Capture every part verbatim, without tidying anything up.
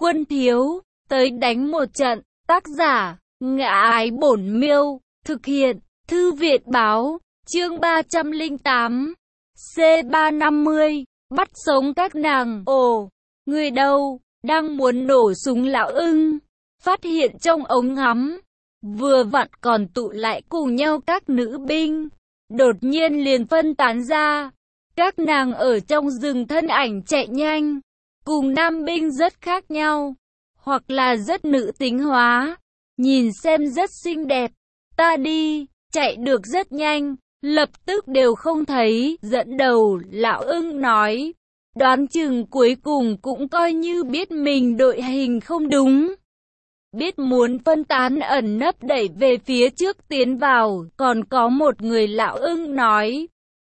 quân thiếu, tới đánh một trận. Tác giả, Ngã Ái Bổn Miêu, thực hiện, Thư viện Báo, chương ba trăm lẻ tám, C ba trăm năm mươi, bắt sống các nàng. Ồ, người đâu, đang muốn nổ súng lão ưng, phát hiện trong ống ngắm, vừa vặn còn tụ lại cùng nhau các nữ binh, đột nhiên liền phân tán ra. Các nàng ở trong rừng thân ảnh chạy nhanh, cùng nam binh rất khác nhau, hoặc là rất nữ tính hóa, nhìn xem rất xinh đẹp. Ta đi, chạy được rất nhanh, lập tức đều không thấy. Dẫn đầu lão ưng nói, đoán chừng cuối cùng cũng coi như biết mình đội hình không đúng, biết muốn phân tán ẩn nấp đẩy về phía trước tiến vào. Còn có một người lão ưng nói,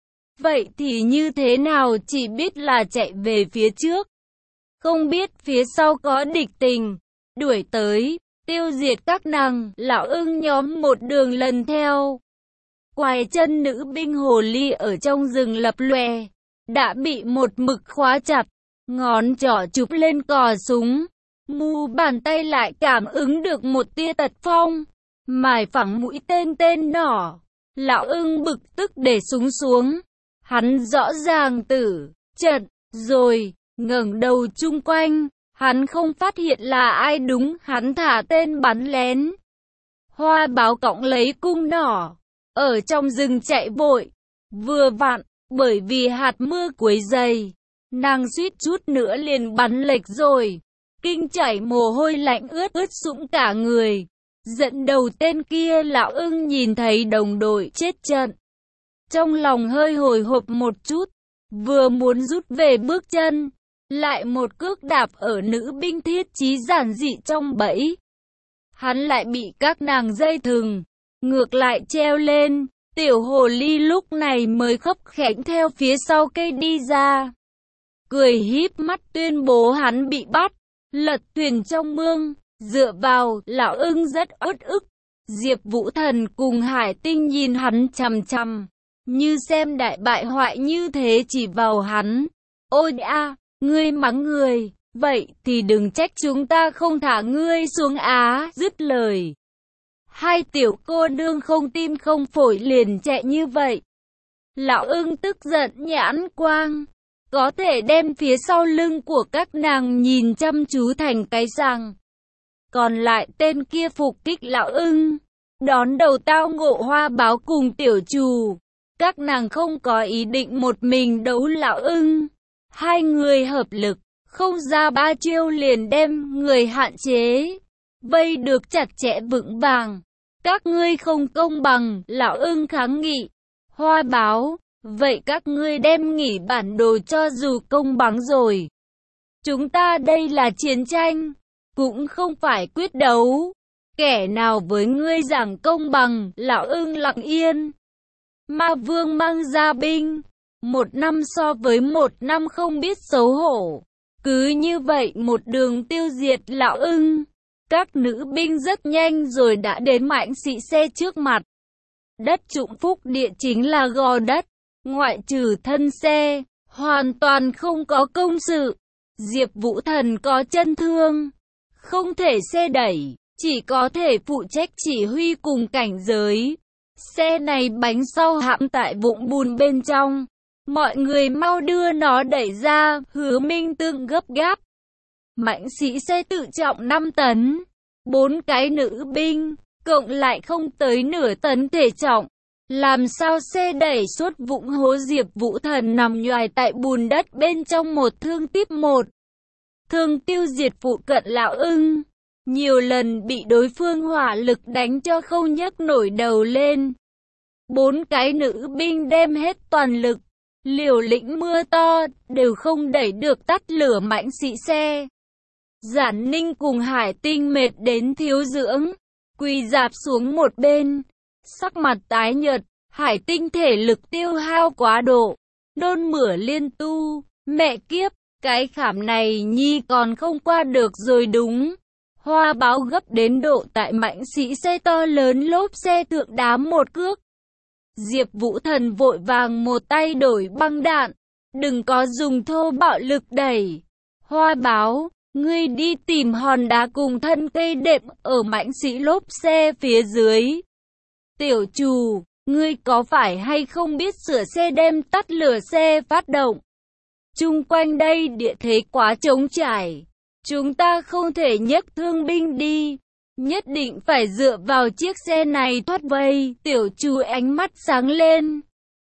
vậy thì như thế nào, chỉ biết là chạy về phía trước, không biết phía sau có địch tình, đuổi tới, tiêu diệt các nàng. Lão ưng nhóm một đường lần theo, quài chân nữ binh hồ ly ở trong rừng lập lòe, đã bị một mực khóa chặt, ngón trỏ chụp lên cò súng, mu bàn tay lại cảm ứng được một tia tật phong, mài phẳng mũi tên tên nỏ. Lão ưng bực tức để súng xuống, hắn rõ ràng tử trận rồi, ngẩng đầu chung quanh, hắn không phát hiện là ai đúng, hắn thả tên bắn lén. Hoa báo cõng lấy cung nỏ, ở trong rừng chạy vội, vừa vặn, bởi vì hạt mưa quấy dày, nàng suýt chút nữa liền bắn lệch rồi, kinh chảy mồ hôi lạnh ướt ướt sũng cả người. Dẫn đầu tên kia lão ưng nhìn thấy đồng đội chết trận, trong lòng hơi hồi hộp một chút, vừa muốn rút về bước chân, lại một cước đạp ở nữ binh thiết chí giản dị trong bẫy. Hắn lại bị các nàng dây thừng, ngược lại treo lên. Tiểu hồ ly lúc này mới khấp khẽnh theo phía sau cây đi ra, cười híp mắt tuyên bố hắn bị bắt, lật thuyền trong mương. Dựa vào, lão ưng rất uất ức. Diệp Vũ Thần cùng Hải Tinh nhìn hắn chằm chằm, như xem đại bại hoại như thế, chỉ vào hắn. Ôi a, ngươi mắng người, vậy thì đừng trách chúng ta không thả ngươi xuống á. Dứt lời, hai tiểu cô nương không tim không phổi liền chạy như vậy. Lão ưng tức giận nhãn quang, có thể đem phía sau lưng của các nàng nhìn chăm chú thành cái răng. Còn lại tên kia phục kích lão ưng, đón đầu tao ngộ hoa báo cùng tiểu trù. Các nàng không có ý định một mình đấu lão ưng, hai người hợp lực, không ra ba chiêu liền đem người hạn chế, vây được chặt chẽ vững vàng. Các ngươi không công bằng. Lão ưng kháng nghị. Hoa báo, vậy các ngươi đem nghỉ bản đồ cho dù công bằng rồi. Chúng ta đây là chiến tranh, cũng không phải quyết đấu. Kẻ nào với ngươi giảng công bằng? Lão ưng lặng yên. Ma vương mang ra binh, một năm so với một năm không biết xấu hổ. Cứ như vậy một đường tiêu diệt lão ưng. Các nữ binh rất nhanh rồi đã đến Mãnh Sĩ Xe trước mặt. Đất Trụng Phúc Địa chính là gò đất, ngoại trừ thân xe, hoàn toàn không có công sự. Diệp Vũ Thần có chân thương, không thể xe đẩy, chỉ có thể phụ trách chỉ huy cùng cảnh giới. Xe này bánh sau hãm tại vũng bùn bên trong, mọi người mau đưa nó đẩy ra. Hứa Minh Tương gấp gáp. Mãnh Sĩ Xe tự trọng năm tấn, bốn cái nữ binh, cộng lại không tới nửa tấn thể trọng. Làm sao xe đẩy suốt vũng hố? Diệp Vũ Thần nằm nhoài tại bùn đất bên trong, một thương tiếp một thương tiêu diệt phụ cận lão ưng. Nhiều lần bị đối phương hỏa lực đánh cho không nhấc nổi đầu lên. Bốn cái nữ binh đem hết toàn lực, liều lĩnh mưa to, đều không đẩy được tắt lửa Mãnh Sĩ Xe. Giản Ninh cùng Hải Tinh mệt đến thiếu dưỡng, quỳ rạp xuống một bên, sắc mặt tái nhợt. Hải Tinh thể lực tiêu hao quá độ, nôn mửa liên tu. Mẹ kiếp, cái khảm này nhi còn không qua được rồi đúng. Hoa báo gấp đến độ tại Mãnh Sĩ Xe to lớn lốp xe thượng đá một cước. Diệp Vũ Thần vội vàng một tay đổi băng đạn, đừng có dùng thô bạo lực đẩy. Hoa báo, Ngươi đi tìm hòn đá cùng thân cây đệm ở mãnh sĩ lốp xe phía dưới. Tiểu Trù, ngươi có phải hay không biết sửa xe đem tắt lửa xe phát động? Chung quanh đây địa thế quá trống trải. Chúng ta không thể nhấc thương binh đi. Nhất định phải dựa vào chiếc xe này thoát vây. Tiểu Trù ánh mắt sáng lên.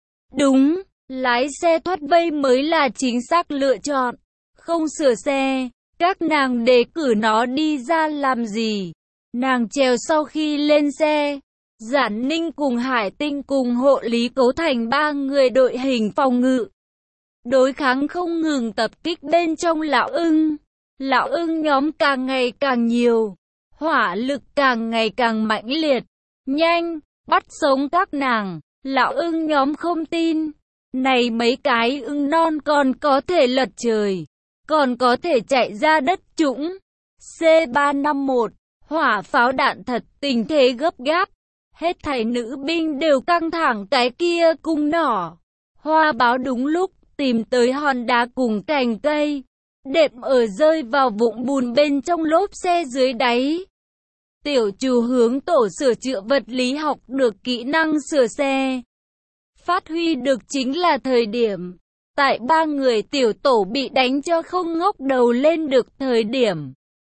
Đúng, lái xe thoát vây mới là chính xác lựa chọn. Không sửa xe, các nàng đề cử nó đi ra làm gì? Nàng trèo sau khi lên xe. Giản Ninh cùng Hải Tinh cùng hộ lý cấu thành ba người đội hình phòng ngự. Đối kháng không ngừng tập kích bên trong lão ưng. Lão ưng nhóm càng ngày càng nhiều. Hỏa lực càng ngày càng mãnh liệt. Nhanh, bắt sống các nàng. Lão ưng nhóm không tin. Này mấy cái ưng non còn có thể lật trời. Còn có thể chạy ra đất trũng. C ba năm mốt. Hỏa pháo đạn thật, tình thế gấp gáp. Hết thảy nữ binh đều căng thẳng cái kia cung nỏ. Hoa báo đúng lúc, tìm tới hòn đá cùng cành cây. Đệm ở rơi vào vũng bùn bên trong lốp xe dưới đáy. Tiểu Trù hướng tổ sửa chữa vật lý học được kỹ năng sửa xe. Phát huy được chính là thời điểm. Tại ba người tiểu tổ bị đánh cho không ngóc đầu lên được thời điểm.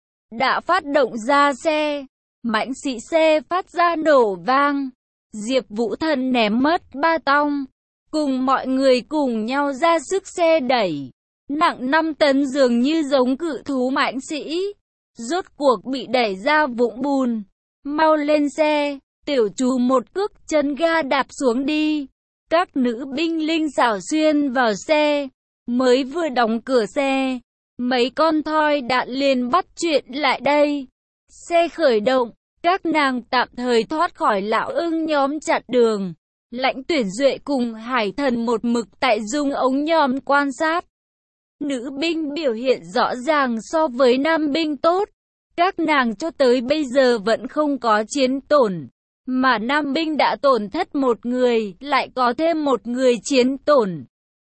Đã phát động ra xe. Mãnh sĩ xe phát ra nổ vang. Diệp Vũ Thần ném mất ba tong. Cùng mọi người cùng nhau ra sức xe đẩy. Nặng năm tấn dường như giống cự thú mãnh sĩ. Rốt cuộc bị đẩy ra vũng bùn. Mau lên xe. Tiểu Trù một cước chân ga đạp xuống đi. Các nữ binh linh xảo xuyên vào xe. Mới vừa đóng cửa xe. Mấy con thoi đạn liền bắt chuyện lại đây. Xe khởi động. Các nàng tạm thời thoát khỏi lão ưng nhóm chặn đường. Lãnh Tuyển Duệ cùng Hải Thần một mực tại dung ống nhòm quan sát. Nữ binh biểu hiện rõ ràng so với nam binh tốt. Các nàng cho tới bây giờ vẫn không có chiến tổn. Mà nam binh đã tổn thất một người, lại có thêm một người chiến tổn.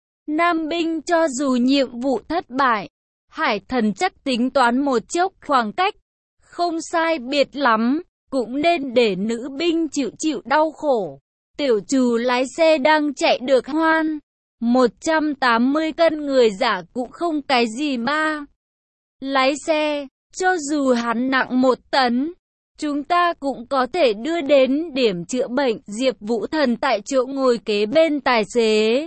Nam binh cho dù nhiệm vụ thất bại, Hải Thần chắc tính toán một chốc khoảng cách. Không sai biệt lắm, cũng nên để nữ binh chịu chịu đau khổ. Tiểu Trù lái xe đang chạy được hoan. một trăm tám mươi cân người giả cũng không cái gì mà. Lái xe, cho dù hắn nặng một tấn, chúng ta cũng có thể đưa đến điểm chữa bệnh. Diệp Vũ Thần tại chỗ ngồi kế bên tài xế.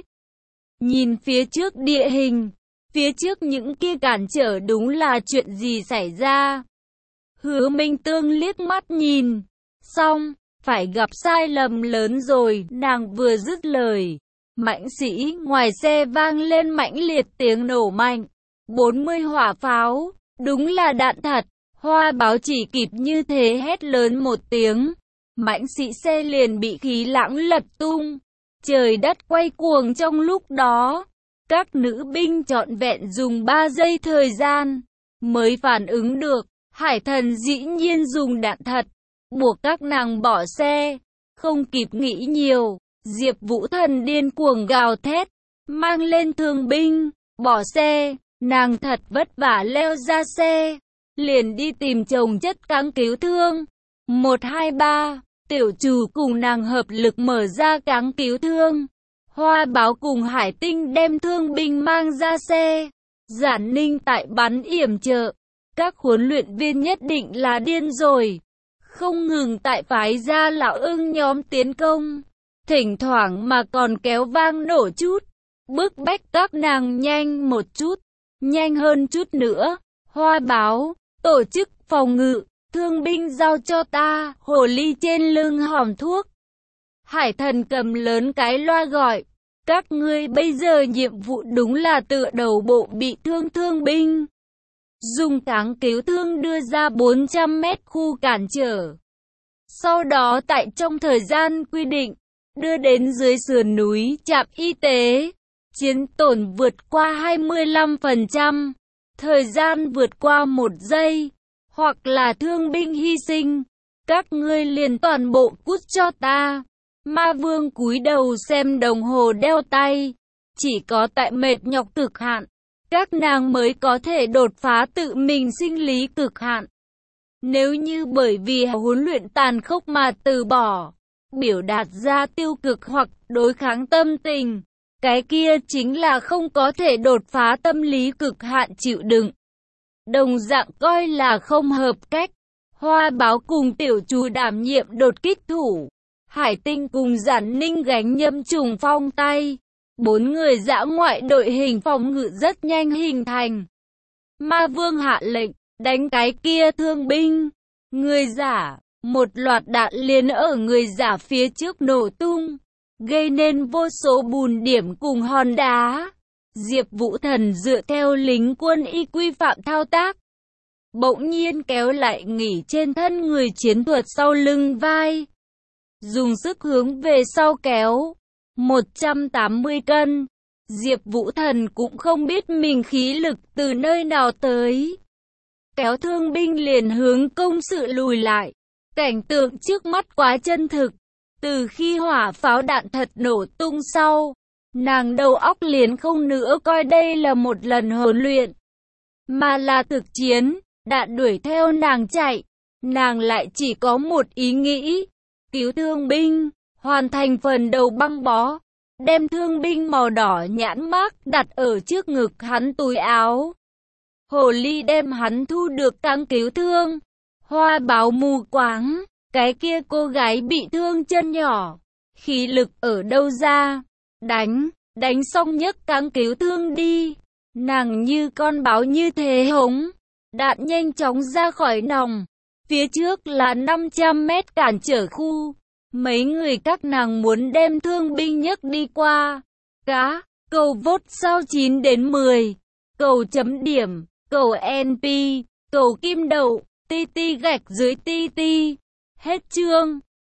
Nhìn phía trước địa hình, phía trước những kia cản trở đúng là chuyện gì xảy ra. Hứa Minh Tương liếc mắt nhìn. Xong, phải gặp sai lầm lớn rồi. Nàng vừa dứt lời. Mãnh sĩ ngoài xe vang lên mãnh liệt tiếng nổ mạnh. bốn mươi hỏa pháo. Đúng là đạn thật. Hoa báo chỉ kịp như thế hét lớn một tiếng. Mãnh sĩ xe liền bị khí lãng lật tung. Trời đất quay cuồng trong lúc đó. Các nữ binh trọn vẹn dùng ba giây thời gian. Mới phản ứng được. Hải Thần dĩ nhiên dùng đạn thật. Buộc các nàng bỏ xe. Không kịp nghĩ nhiều. Diệp Vũ Thần điên cuồng gào thét. Mang lên thương binh. Bỏ xe. Nàng thật vất vả leo ra xe. Liền đi tìm chồng chất cáng cứu thương. một hai ba. Tiểu Trù cùng nàng hợp lực mở ra cáng cứu thương. Hoa báo cùng Hải Tinh đem thương binh mang ra xe. Giản Ninh tại bắn yểm trợ. Các huấn luyện viên nhất định là điên rồi. Không ngừng tại phái ra lão ưng nhóm tiến công. Thỉnh thoảng mà còn kéo vang nổ chút. Bức bách các nàng nhanh một chút. Nhanh hơn chút nữa. Hoa báo, tổ chức phòng ngự. Thương binh giao cho ta. Hồ ly trên lưng hòm thuốc. Hải Thần cầm lớn cái loa gọi. Các ngươi bây giờ nhiệm vụ đúng là tựa đầu bộ bị thương thương binh. Dùng cáng cứu thương đưa ra bốn trăm mét khu cản trở. Sau đó tại trong thời gian quy định, đưa đến dưới sườn núi trạm y tế. Chiến tổn vượt qua hai mươi lăm phần trăm. Thời gian vượt qua một giây. Hoặc là thương binh hy sinh. Các ngươi liền toàn bộ cút cho ta. Ma Vương cúi đầu xem đồng hồ đeo tay. Chỉ có tại mệt nhọc cực hạn. các nàng mới có thể đột phá tự mình sinh lý cực hạn. Nếu như bởi vì huấn luyện tàn khốc mà từ bỏ, biểu đạt ra tiêu cực hoặc đối kháng tâm tình, cái kia chính là không có thể đột phá tâm lý cực hạn chịu đựng. Đồng dạng coi là không hợp cách. Hoa Báo cùng Tiểu Trù đảm nhiệm đột kích thủ, Hải Tinh cùng Giản Ninh gánh nhâm trùng phong tay. Bốn người dã ngoại đội hình phòng ngự rất nhanh hình thành. Ma Vương hạ lệnh, đánh cái kia thương binh. Người giả, một loạt đạn liền ở người giả phía trước nổ tung, gây nên vô số bùn điểm cùng hòn đá. Diệp Vũ Thần dựa theo lính quân y quy phạm thao tác, bỗng nhiên kéo lại nghỉ trên thân người chiến thuật sau lưng vai, dùng sức hướng về sau kéo. một trăm tám mươi cân. Diệp Vũ Thần cũng không biết mình khí lực từ nơi nào tới, kéo thương binh liền hướng công sự lùi lại. Cảnh tượng trước mắt quá chân thực. Từ khi hỏa pháo đạn thật nổ tung sau, nàng đầu óc liền không nữa coi đây là một lần huấn luyện, mà là thực chiến. Đạn đuổi theo nàng chạy, nàng lại chỉ có một ý nghĩ: cứu thương binh, hoàn thành phần đầu băng bó, đem thương binh màu đỏ nhãn mác đặt ở trước ngực hắn túi áo. Hồ ly đem hắn thu được tăng cứu thương. Hoa Báo mù quáng, cái kia cô gái bị thương chân nhỏ, khí lực ở đâu ra? Đánh, đánh xong nhấc cáng cứu thương đi. Nàng như con báo như thế hống. Đạn nhanh chóng ra khỏi nòng. Phía trước là năm trăm mét cản trở khu. Mấy người các nàng muốn đem thương binh nhấc đi qua. Cá, cầu vote sao chín đến mười. Cầu chấm điểm, cầu en pê, cầu kim đậu, ti ti gạch dưới ti ti. Hết chương.